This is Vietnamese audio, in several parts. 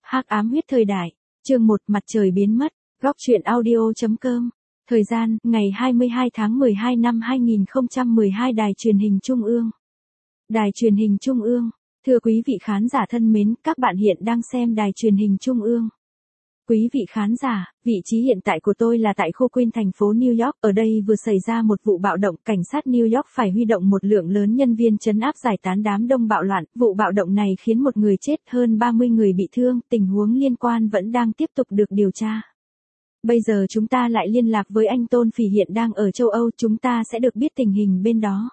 Hắc ám huyết thời đại. Chương 1 Mặt trời biến mất. Góc truyện audio.com. Thời gian, ngày 22 tháng 12 năm 2012 Đài truyền hình Trung ương. Đài truyền hình Trung ương. Thưa quý vị khán giả thân mến, các bạn hiện đang xem Đài truyền hình Trung ương. Quý vị khán giả, vị trí hiện tại của tôi là tại khu Queen thành phố New York. Ở đây vừa xảy ra một vụ bạo động, cảnh sát New York phải huy động một lượng lớn nhân viên trấn áp giải tán đám đông bạo loạn. Vụ bạo động này khiến một người chết, hơn 30 người bị thương, tình huống liên quan vẫn đang tiếp tục được điều tra. Bây giờ chúng ta lại liên lạc với anh Tôn Phỉ hiện đang ở châu Âu, chúng ta sẽ được biết tình hình bên đó.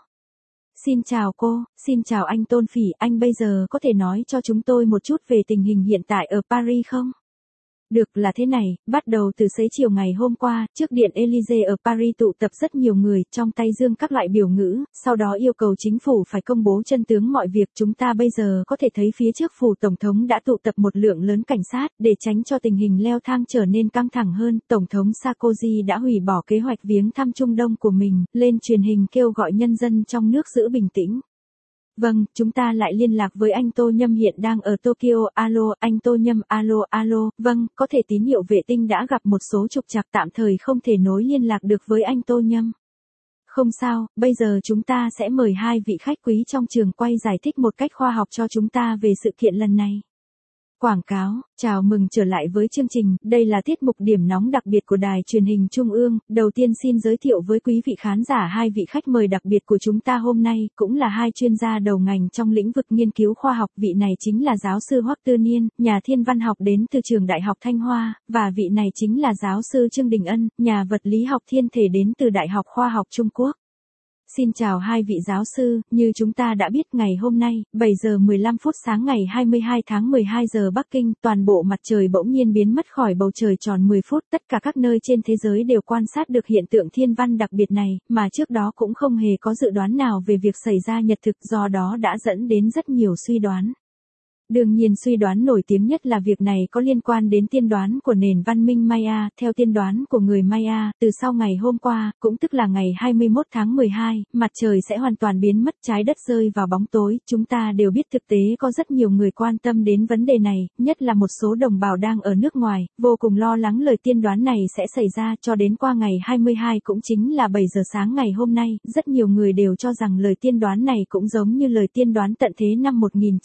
Xin chào cô, xin chào anh Tôn Phỉ, anh bây giờ có thể nói cho chúng tôi một chút về tình hình hiện tại ở Paris không? Được, là thế này, bắt đầu từ xế chiều ngày hôm qua, trước điện Élysée ở Paris tụ tập rất nhiều người, trong tay giương các loại biểu ngữ, sau đó yêu cầu chính phủ phải công bố chân tướng mọi việc. Chúng ta bây giờ có thể thấy phía trước phủ Tổng thống đã tụ tập một lượng lớn cảnh sát, để tránh cho tình hình leo thang trở nên căng thẳng hơn. Tổng thống Sarkozy đã hủy bỏ kế hoạch viếng thăm Trung Đông của mình, lên truyền hình kêu gọi nhân dân trong nước giữ bình tĩnh. Vâng, chúng ta lại liên lạc với anh Tô Nhâm hiện đang ở Tokyo. Alo, anh Tô Nhâm, alo, vâng, có thể tín hiệu vệ tinh đã gặp một số trục trặc, tạm thời không thể nối liên lạc được với anh Tô Nhâm. Không sao, bây giờ chúng ta sẽ mời hai vị khách quý trong trường quay giải thích một cách khoa học cho chúng ta về sự kiện lần này. Quảng cáo, chào mừng trở lại với chương trình, đây là tiết mục điểm nóng đặc biệt của Đài truyền hình Trung ương. Đầu tiên xin giới thiệu với quý vị khán giả hai vị khách mời đặc biệt của chúng ta hôm nay, cũng là hai chuyên gia đầu ngành trong lĩnh vực nghiên cứu khoa học. Vị này chính là giáo sư Hoắc Tư Niên, nhà thiên văn học đến từ trường Đại học Thanh Hoa, và vị này chính là giáo sư Trương Đình Ân, nhà vật lý học thiên thể đến từ Đại học Khoa học Trung Quốc. Xin chào hai vị giáo sư, như chúng ta đã biết ngày hôm nay, 7 giờ 15 phút sáng ngày 22 tháng 12 giờ Bắc Kinh, toàn bộ mặt trời bỗng nhiên biến mất khỏi bầu trời tròn 10 phút. Tất cả các nơi trên thế giới đều quan sát được hiện tượng thiên văn đặc biệt này, mà trước đó cũng không hề có dự đoán nào về việc xảy ra nhật thực, do đó đã dẫn đến rất nhiều suy đoán. Đương nhiên suy đoán nổi tiếng nhất là việc này có liên quan đến tiên đoán của nền văn minh Maya. Theo tiên đoán của người Maya, từ sau ngày hôm qua, cũng tức là ngày 21 tháng 12, mặt trời sẽ hoàn toàn biến mất, trái đất rơi vào bóng tối. Chúng ta đều biết thực tế có rất nhiều người quan tâm đến vấn đề này, nhất là một số đồng bào đang ở nước ngoài, vô cùng lo lắng lời tiên đoán này sẽ xảy ra. Cho đến qua ngày 22 cũng chính là 7 giờ sáng ngày hôm nay, rất nhiều người đều cho rằng lời tiên đoán này cũng giống như lời tiên đoán tận thế năm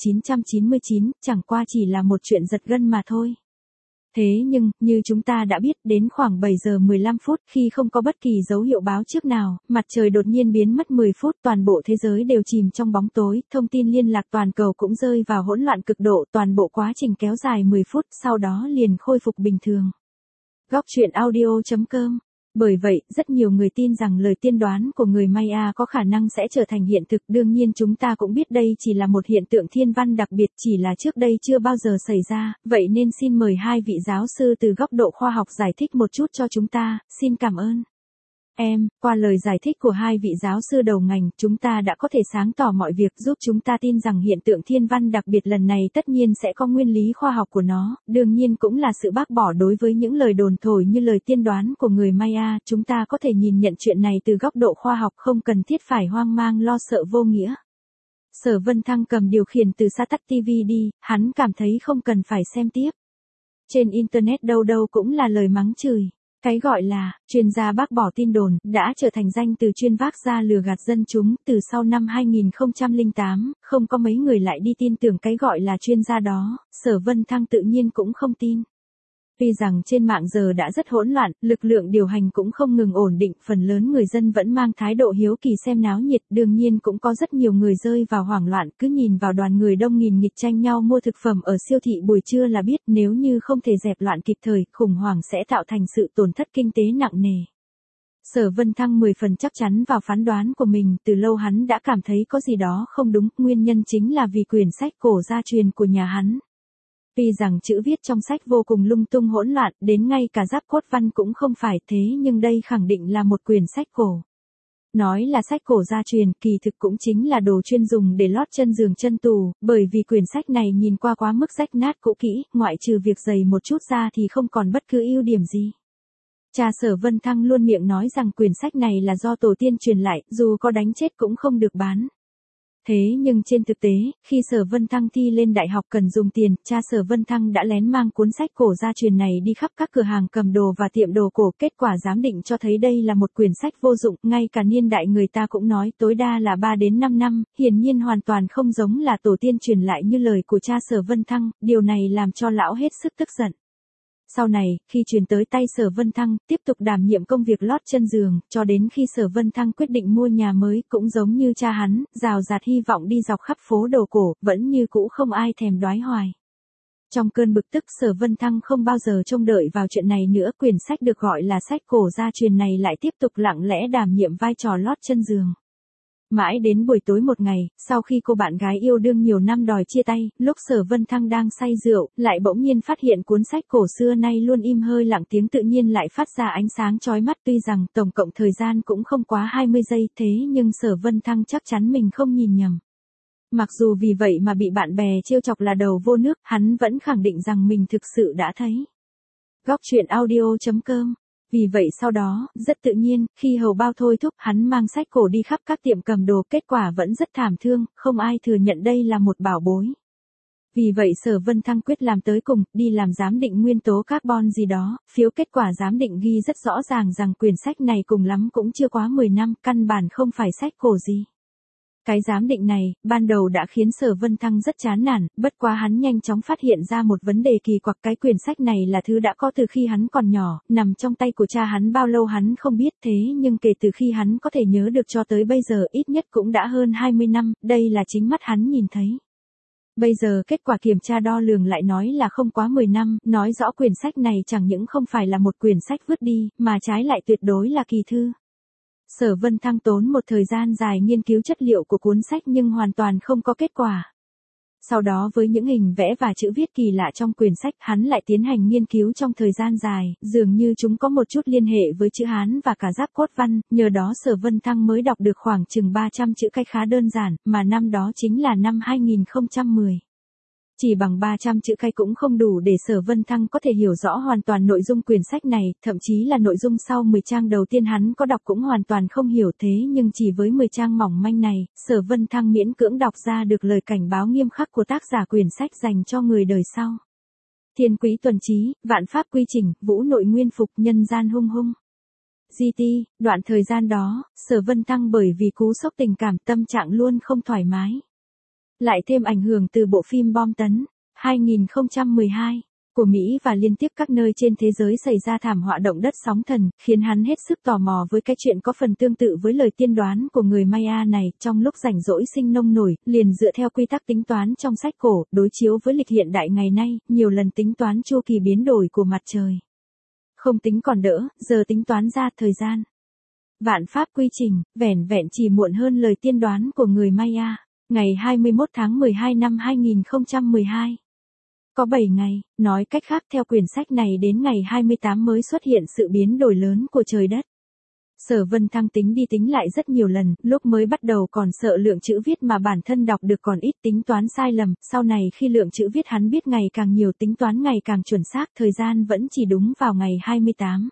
1999. Chẳng qua chỉ là một chuyện giật gân mà thôi. Thế nhưng, như chúng ta đã biết, đến khoảng 7 giờ 15 phút, khi không có bất kỳ dấu hiệu báo trước nào, mặt trời đột nhiên biến mất 10 phút, toàn bộ thế giới đều chìm trong bóng tối, thông tin liên lạc toàn cầu cũng rơi vào hỗn loạn cực độ, toàn bộ quá trình kéo dài 10 phút, sau đó liền khôi phục bình thường. Góc truyện audio.com. Bởi vậy, rất nhiều người tin rằng lời tiên đoán của người Maya có khả năng sẽ trở thành hiện thực. Đương nhiên chúng ta cũng biết đây chỉ là một hiện tượng thiên văn đặc biệt, chỉ là trước đây chưa bao giờ xảy ra, vậy nên xin mời hai vị giáo sư từ góc độ khoa học giải thích một chút cho chúng ta, xin cảm ơn. Qua lời giải thích của hai vị giáo sư đầu ngành, chúng ta đã có thể sáng tỏ mọi việc, giúp chúng ta tin rằng hiện tượng thiên văn đặc biệt lần này tất nhiên sẽ có nguyên lý khoa học của nó, đương nhiên cũng là sự bác bỏ đối với những lời đồn thổi như lời tiên đoán của người Maya. Chúng ta có thể nhìn nhận chuyện này từ góc độ khoa học, không cần thiết phải hoang mang lo sợ vô nghĩa. Sở Vân Thăng cầm điều khiển từ xa tắt TV đi, hắn cảm thấy không cần phải xem tiếp. Trên Internet đâu đâu cũng là lời mắng chửi. Cái gọi là chuyên gia bác bỏ tin đồn đã trở thành danh từ chuyên vác ra lừa gạt dân chúng. Từ sau năm 2008, không có mấy người lại đi tin tưởng cái gọi là chuyên gia đó, Sở Vân Thăng tự nhiên cũng không tin. Tuy rằng trên mạng giờ đã rất hỗn loạn, lực lượng điều hành cũng không ngừng ổn định, phần lớn người dân vẫn mang thái độ hiếu kỳ xem náo nhiệt, đương nhiên cũng có rất nhiều người rơi vào hoảng loạn, cứ nhìn vào đoàn người đông nghìn nghịch tranh nhau mua thực phẩm ở siêu thị buổi trưa là biết, nếu như không thể dẹp loạn kịp thời, khủng hoảng sẽ tạo thành sự tổn thất kinh tế nặng nề. Sở Vân Thăng 10 phần chắc chắn vào phán đoán của mình, từ lâu hắn đã cảm thấy có gì đó không đúng, nguyên nhân chính là vì quyển sách cổ gia truyền của nhà hắn. Tuy rằng chữ viết trong sách vô cùng lung tung hỗn loạn, đến ngay cả giáp cốt văn cũng không phải, thế nhưng đây khẳng định là một quyển sách cổ. Nói là sách cổ gia truyền, kỳ thực cũng chính là đồ chuyên dùng để lót chân giường chân tủ, bởi vì quyển sách này nhìn qua quá mức rách nát cũ kỹ, ngoại trừ việc dày một chút ra thì không còn bất cứ ưu điểm gì. Cha Sở Vân Thăng luôn miệng nói rằng quyển sách này là do tổ tiên truyền lại, dù có đánh chết cũng không được bán. Thế nhưng trên thực tế, khi Sở Vân Thăng thi lên đại học cần dùng tiền, cha Sở Vân Thăng đã lén mang cuốn sách cổ gia truyền này đi khắp các cửa hàng cầm đồ và tiệm đồ cổ. Kết quả giám định cho thấy đây là một quyển sách vô dụng, ngay cả niên đại người ta cũng nói tối đa là 3 đến 5 năm, hiển nhiên hoàn toàn không giống là tổ tiên truyền lại như lời của cha Sở Vân Thăng, điều này làm cho lão hết sức tức giận. Sau này, khi truyền tới tay Sở Vân Thăng, tiếp tục đảm nhiệm công việc lót chân giường, cho đến khi Sở Vân Thăng quyết định mua nhà mới, cũng giống như cha hắn, rào rạt hy vọng đi dọc khắp phố đồ cổ, vẫn như cũ không ai thèm đoái hoài. Trong cơn bực tức, Sở Vân Thăng không bao giờ trông đợi vào chuyện này nữa, quyển sách được gọi là sách cổ gia truyền này lại tiếp tục lặng lẽ đảm nhiệm vai trò lót chân giường. Mãi đến buổi tối một ngày, sau khi cô bạn gái yêu đương nhiều năm đòi chia tay, lúc Sở Vân Thăng đang say rượu, lại bỗng nhiên phát hiện cuốn sách cổ xưa nay luôn im hơi lặng tiếng tự nhiên lại phát ra ánh sáng chói mắt. Tuy rằng tổng cộng thời gian cũng không quá 20 giây, thế nhưng Sở Vân Thăng chắc chắn mình không nhìn nhầm. Mặc dù vì vậy mà bị bạn bè trêu chọc là đầu vô nước, hắn vẫn khẳng định rằng mình thực sự đã thấy. Góc truyện audio.com. Vì vậy sau đó, rất tự nhiên, khi hầu bao thôi thúc, hắn mang sách cổ đi khắp các tiệm cầm đồ, kết quả vẫn rất thảm thương, không ai thừa nhận đây là một bảo bối. Vì vậy Sở Vân Thăng quyết làm tới cùng, đi làm giám định nguyên tố carbon gì đó, phiếu kết quả giám định ghi rất rõ ràng rằng quyển sách này cùng lắm cũng chưa quá 10 năm, căn bản không phải sách cổ gì. Cái giám định này, ban đầu đã khiến Sở Vân Thăng rất chán nản, bất quá hắn nhanh chóng phát hiện ra một vấn đề kỳ quặc, cái quyển sách này là thứ đã có từ khi hắn còn nhỏ, nằm trong tay của cha hắn bao lâu hắn không biết, thế nhưng kể từ khi hắn có thể nhớ được cho tới bây giờ ít nhất cũng đã hơn 20 năm, đây là chính mắt hắn nhìn thấy. Bây giờ kết quả kiểm tra đo lường lại nói là không quá 10 năm, nói rõ quyển sách này chẳng những không phải là một quyển sách vứt đi, mà trái lại tuyệt đối là kỳ thư. Sở Vân Thăng tốn một thời gian dài nghiên cứu chất liệu của cuốn sách nhưng hoàn toàn không có kết quả. Sau đó với những hình vẽ và chữ viết kỳ lạ trong quyển sách, hắn lại tiến hành nghiên cứu trong thời gian dài, dường như chúng có một chút liên hệ với chữ Hán và cả giáp cốt văn, nhờ đó Sở Vân Thăng mới đọc được khoảng chừng 300 chữ cái khá đơn giản, mà năm đó chính là năm 2010. Chỉ bằng 300 chữ cái cũng không đủ để Sở Vân Thăng có thể hiểu rõ hoàn toàn nội dung quyển sách này, thậm chí là nội dung sau 10 trang đầu tiên hắn có đọc cũng hoàn toàn không hiểu, thế nhưng chỉ với 10 trang mỏng manh này, Sở Vân Thăng miễn cưỡng đọc ra được lời cảnh báo nghiêm khắc của tác giả quyển sách dành cho người đời sau. Thiên quý tuần trí, vạn pháp quy chỉnh, vũ nội nguyên phục, nhân gian hung hung. GT, đoạn thời gian đó, Sở Vân Thăng bởi vì cú sốc tình cảm tâm trạng luôn không thoải mái. Lại thêm ảnh hưởng từ bộ phim Bom tấn 2012 của Mỹ và liên tiếp các nơi trên thế giới xảy ra thảm họa động đất sóng thần, khiến hắn hết sức tò mò với cái chuyện có phần tương tự với lời tiên đoán của người Maya này. Trong lúc rảnh rỗi sinh nông nổi, liền dựa theo quy tắc tính toán trong sách cổ, đối chiếu với lịch hiện đại ngày nay, nhiều lần tính toán chu kỳ biến đổi của mặt trời. Không tính còn đỡ, giờ tính toán ra thời gian. Vạn pháp quy trình, vẻn vẹn chỉ muộn hơn lời tiên đoán của người Maya. Ngày 21 tháng 12 năm 2012. Có 7 ngày, nói cách khác theo quyển sách này đến ngày 28 mới xuất hiện sự biến đổi lớn của trời đất. Sở Vân Thăng tính đi tính lại rất nhiều lần, lúc mới bắt đầu còn sợ lượng chữ viết mà bản thân đọc được còn ít, tính toán sai lầm, sau này khi lượng chữ viết hắn biết ngày càng nhiều, tính toán ngày càng chuẩn xác, thời gian vẫn chỉ đúng vào ngày 28.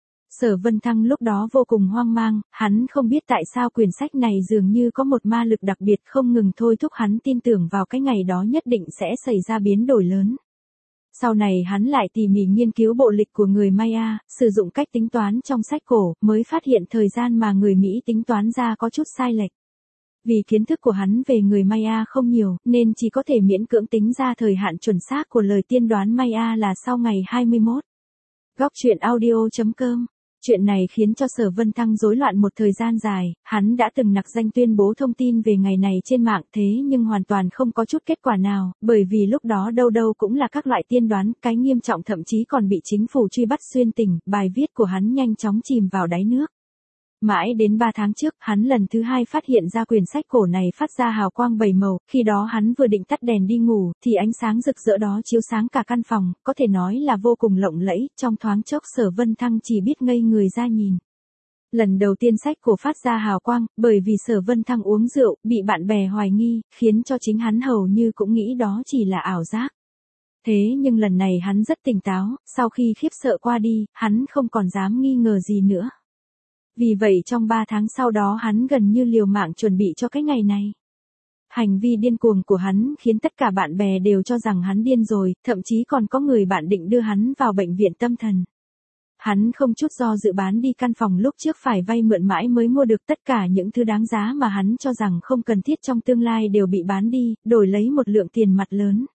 Sở Vân Thăng lúc đó vô cùng hoang mang, hắn không biết tại sao quyển sách này dường như có một ma lực đặc biệt không ngừng thôi thúc hắn tin tưởng vào cái ngày đó nhất định sẽ xảy ra biến đổi lớn. Sau này hắn lại tỉ mỉ nghiên cứu bộ lịch của người Maya, sử dụng cách tính toán trong sách cổ, mới phát hiện thời gian mà người Mỹ tính toán ra có chút sai lệch. Vì kiến thức của hắn về người Maya không nhiều, nên chỉ có thể miễn cưỡng tính ra thời hạn chuẩn xác của lời tiên đoán Maya là sau ngày 21. Góc truyện audio.com. Chuyện này khiến cho Sở Vân Thăng rối loạn một thời gian dài, hắn đã từng nặc danh tuyên bố thông tin về ngày này trên mạng, thế nhưng hoàn toàn không có chút kết quả nào, bởi vì lúc đó đâu đâu cũng là các loại tiên đoán, cái nghiêm trọng thậm chí còn bị chính phủ truy bắt xuyên tỉnh, bài viết của hắn nhanh chóng chìm vào đáy nước. Mãi đến 3 tháng trước, hắn lần thứ 2 phát hiện ra quyển sách cổ này phát ra hào quang 7 màu, khi đó hắn vừa định tắt đèn đi ngủ, thì ánh sáng rực rỡ đó chiếu sáng cả căn phòng, có thể nói là vô cùng lộng lẫy, trong thoáng chốc Sở Vân Thăng chỉ biết ngây người ra nhìn. Lần đầu tiên sách cổ phát ra hào quang, bởi vì Sở Vân Thăng uống rượu, bị bạn bè hoài nghi, khiến cho chính hắn hầu như cũng nghĩ đó chỉ là ảo giác. Thế nhưng lần này hắn rất tỉnh táo, sau khi khiếp sợ qua đi, hắn không còn dám nghi ngờ gì nữa. Vì vậy trong 3 tháng sau đó hắn gần như liều mạng chuẩn bị cho cái ngày này. Hành vi điên cuồng của hắn khiến tất cả bạn bè đều cho rằng hắn điên rồi, thậm chí còn có người bạn định đưa hắn vào bệnh viện tâm thần. Hắn không chút do dự bán đi căn phòng lúc trước phải vay mượn mãi mới mua được, tất cả những thứ đáng giá mà hắn cho rằng không cần thiết trong tương lai đều bị bán đi, đổi lấy một lượng tiền mặt lớn.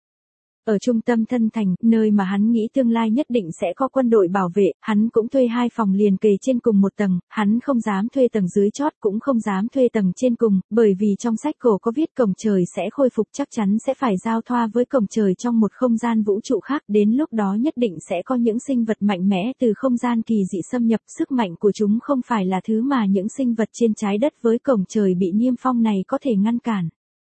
Ở trung tâm Thân Thành, nơi mà hắn nghĩ tương lai nhất định sẽ có quân đội bảo vệ, hắn cũng thuê 2 phòng liền kề trên cùng một tầng, hắn không dám thuê tầng dưới chót cũng không dám thuê tầng trên cùng, bởi vì trong sách cổ có viết cổng trời sẽ khôi phục, chắc chắn sẽ phải giao thoa với cổng trời trong một không gian vũ trụ khác, đến lúc đó nhất định sẽ có những sinh vật mạnh mẽ từ không gian kỳ dị xâm nhập, sức mạnh của chúng không phải là thứ mà những sinh vật trên trái đất với cổng trời bị niêm phong này có thể ngăn cản.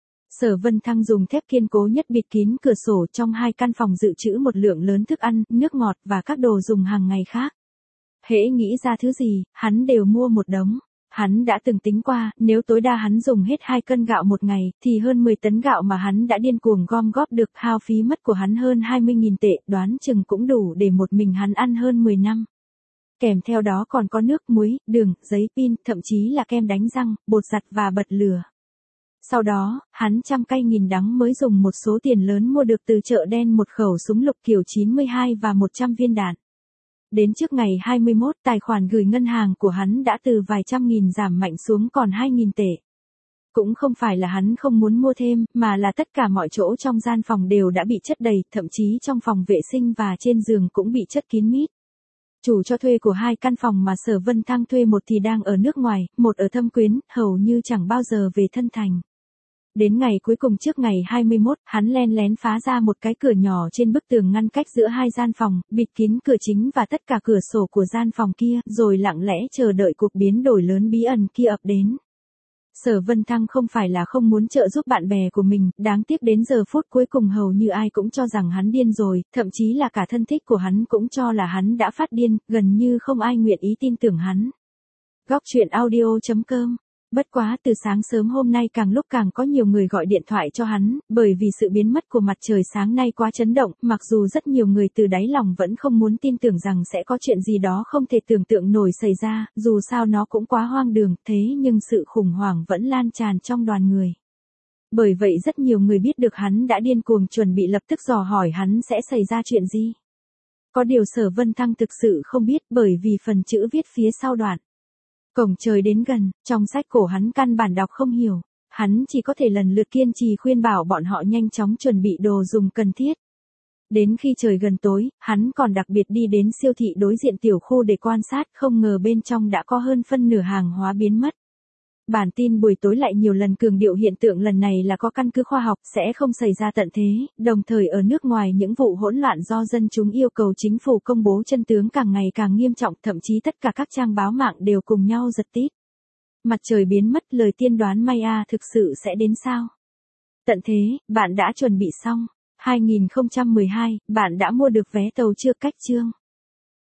Sở Vân Thăng dùng thép kiên cố nhất bịt kín cửa sổ, trong 2 căn phòng dự trữ một lượng lớn thức ăn, nước ngọt và các đồ dùng hàng ngày khác. Hễ nghĩ ra thứ gì, hắn đều mua một đống. Hắn đã từng tính qua, nếu tối đa hắn dùng hết 2 cân gạo một ngày, thì hơn 10 tấn gạo mà hắn đã điên cuồng gom góp được, hao phí mất của hắn hơn 20.000 tệ, đoán chừng cũng đủ để một mình hắn ăn hơn 10 năm. Kèm theo đó còn có nước, muối, đường, giấy pin, thậm chí là kem đánh răng, bột giặt và bật lửa. Sau đó, hắn trăm cay nghìn đắng mới dùng một số tiền lớn mua được từ chợ đen một khẩu súng lục kiểu 92 và 100 viên đạn. Đến trước ngày 21, tài khoản gửi ngân hàng của hắn đã từ vài trăm nghìn giảm mạnh xuống còn 2.000 tệ. Cũng không phải là hắn không muốn mua thêm, mà là tất cả mọi chỗ trong gian phòng đều đã bị chất đầy, thậm chí trong phòng vệ sinh và trên giường cũng bị chất kín mít. Chủ cho thuê của 2 căn phòng mà Sở Vân Thăng thuê, một thì đang ở nước ngoài, một ở Thâm Quyến, hầu như chẳng bao giờ về Thân Thành. Đến ngày cuối cùng trước ngày 21, hắn len lén phá ra một cái cửa nhỏ trên bức tường ngăn cách giữa 2 gian phòng, bịt kín cửa chính và tất cả cửa sổ của gian phòng kia, rồi lặng lẽ chờ đợi cuộc biến đổi lớn bí ẩn kia ập đến. Sở Vân Thăng không phải là không muốn trợ giúp bạn bè của mình, đáng tiếc đến giờ phút cuối cùng hầu như ai cũng cho rằng hắn điên rồi, thậm chí là cả thân thích của hắn cũng cho là hắn đã phát điên, gần như không ai nguyện ý tin tưởng hắn. Góc truyện audio.com. Bất quá từ sáng sớm hôm nay càng lúc càng có nhiều người gọi điện thoại cho hắn, bởi vì sự biến mất của mặt trời sáng nay quá chấn động, mặc dù rất nhiều người từ đáy lòng vẫn không muốn tin tưởng rằng sẽ có chuyện gì đó không thể tưởng tượng nổi xảy ra, dù sao nó cũng quá hoang đường, thế nhưng sự khủng hoảng vẫn lan tràn trong đoàn người. Bởi vậy rất nhiều người biết được hắn đã điên cuồng chuẩn bị lập tức dò hỏi hắn sẽ xảy ra chuyện gì. Có điều Sở Vân Thăng thực sự không biết, bởi vì phần chữ viết phía sau đoạn cổng trời đến gần, trong sách cổ hắn căn bản đọc không hiểu, hắn chỉ có thể lần lượt kiên trì khuyên bảo bọn họ nhanh chóng chuẩn bị đồ dùng cần thiết. Đến khi trời gần tối, hắn còn đặc biệt đi đến siêu thị đối diện tiểu khu để quan sát, không ngờ bên trong đã có hơn phân nửa hàng hóa biến mất. Bản tin buổi tối lại nhiều lần cường điệu hiện tượng lần này là có căn cứ khoa học, sẽ không xảy ra tận thế, đồng thời ở nước ngoài những vụ hỗn loạn do dân chúng yêu cầu chính phủ công bố chân tướng càng ngày càng nghiêm trọng, thậm chí tất cả các trang báo mạng đều cùng nhau giật tít. Mặt trời biến mất, lời tiên đoán Maya thực sự sẽ đến sao? Tận thế, bạn đã chuẩn bị xong. 2012, bạn đã mua được vé tàu chưa? Cách chương